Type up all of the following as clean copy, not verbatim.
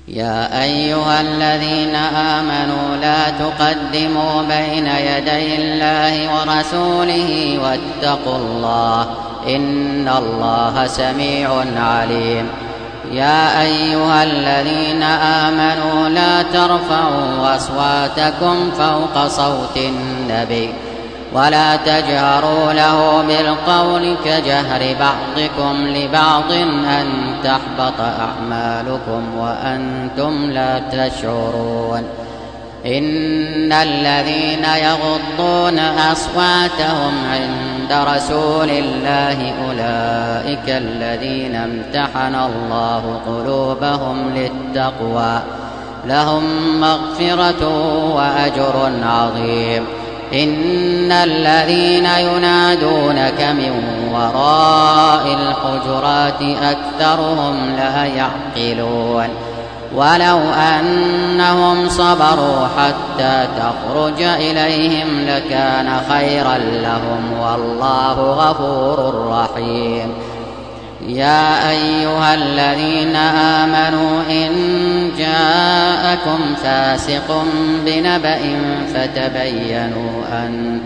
يا أيها الذين آمنوا لا تقدموا بين يدي الله ورسوله واتقوا الله إن الله سميع عليم. يا أيها الذين آمنوا لا ترفعوا أصواتكم فوق صوت النبي ولا تجهروا له بالقول كجهر بعضكم لبعض أن تحبط أعمالكم وأنتم لا تشعرون. إن الذين يغضون أصواتهم عند رسول الله أولئك الذين امتحن الله قلوبهم للتقوى لهم مغفرة وأجر عظيم. إن الذين ينادونك من وراء الحجرات أكثرهم لا يعقلون. ولو أنهم صبروا حتى تخرج إليهم لكان خيرا لهم والله غفور رحيم. يا أيها الذين آمنوا إن جاءكم فاسق بنبأ فتبينوا أن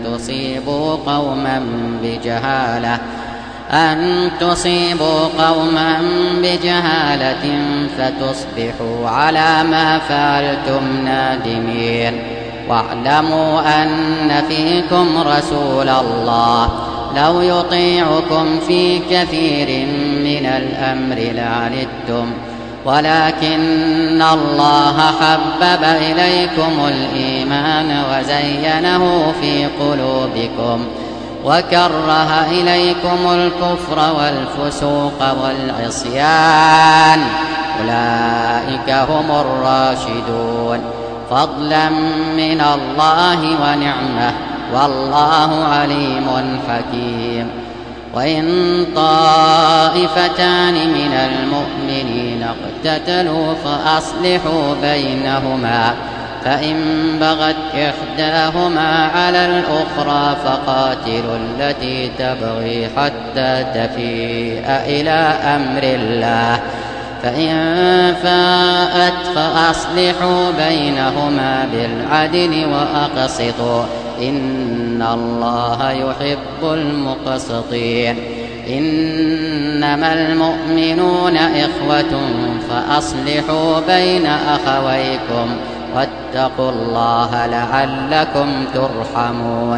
تصيبوا قوما بجهالة فتصبحوا على ما فعلتم نادمين. واعلموا أن فيكم رسول الله لو يطيعكم في كثير من الأمر لعنتم ولكن الله حبب إليكم الإيمان وزينه في قلوبكم وكره إليكم الكفر والفسوق والعصيان أولئك هم الراشدون فضلا من الله ونعمة والله عليم حكيم. وإن طائفتان من المؤمنين اقتتلوا فأصلحوا بينهما فإن بغت إحداهما على الأخرى فقاتلوا التي تبغي حتى تفيء إلى أمر الله فإن فاءت فأصلحوا بينهما بالعدل وأقسطوا إن الله يحب المقسطين. إنما المؤمنون إخوة فأصلحوا بين أخويكم واتقوا الله لعلكم ترحمون.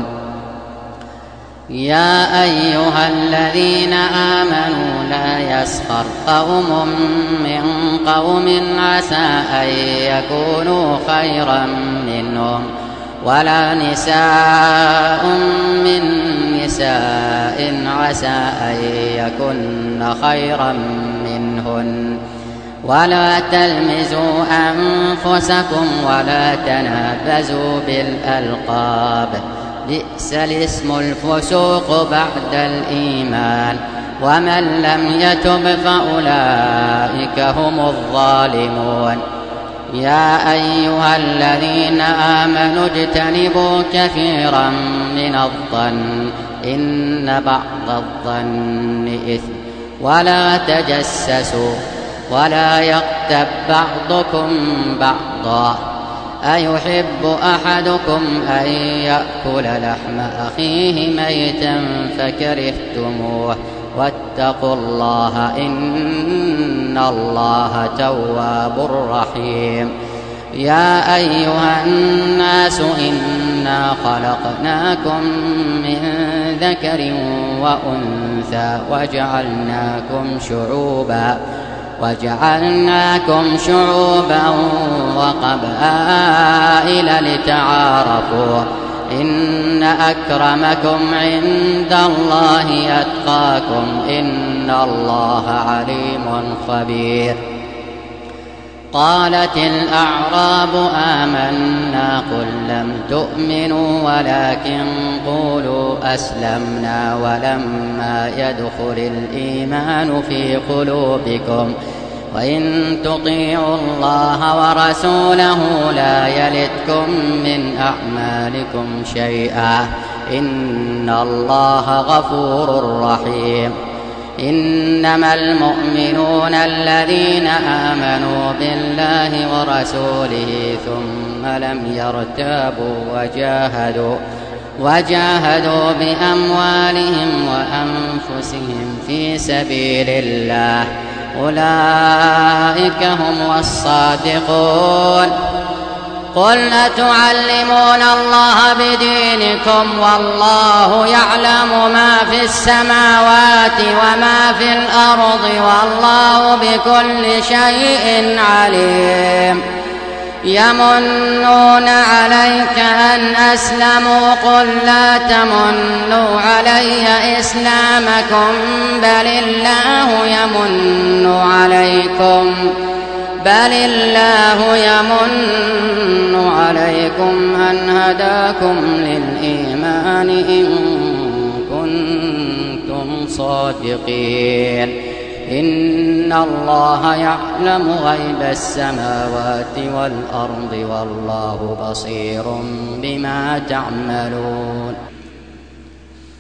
يا أيها الذين آمنوا لا يسخر قوم من قوم عسى أن يكونوا خيرا منهم ولا نساء من نساء عسى أن يكن خيرا منهن ولا تلمزوا أنفسكم ولا تنابزوا بالألقاب بئس الاسم الفسوق بعد الإيمان ومن لم يتب فأولئك هم الظالمون. يا أيها الذين آمنوا اجتنبوا كثيرا من الظن إن بعض الظن إثم ولا تجسسوا ولا يغتب بعضكم بعضا أيحب أحدكم أن يأكل لحم أخيه ميتا فكرهتموه واتقوا الله إن الله تواب رحيم. يا أيها الناس إنا خلقناكم من ذكر وأنثى وجعلناكم شعوبا وقبائل لتعارفوا إن أكرمكم عند الله أتقاكم إن الله عليم خبير. قالت الأعراب آمنا قل لم تؤمنوا ولكن قولوا أسلمنا ولما يدخل الإيمان في قلوبكم وإن تطيعوا الله ورسوله لا يلتكم من أعمالكم شيئا إن الله غفور رحيم. إنما المؤمنون الذين آمنوا بالله ورسوله ثم لم يرتابوا وجاهدوا بأموالهم وأنفسهم في سبيل الله أولئك هم الصادقون. قل أتعلمون الله بدينكم والله يعلم ما في السماوات وما في الأرض والله بكل شيء عليم. يمنون عليك أن أسلموا قل لا تمنوا علي إسلامكم بل الله يمن عليكم أن هداكم للإيمان إن كنتم صادقين. إن الله يعلم غيب السماوات والأرض والله بصير بما تعملون.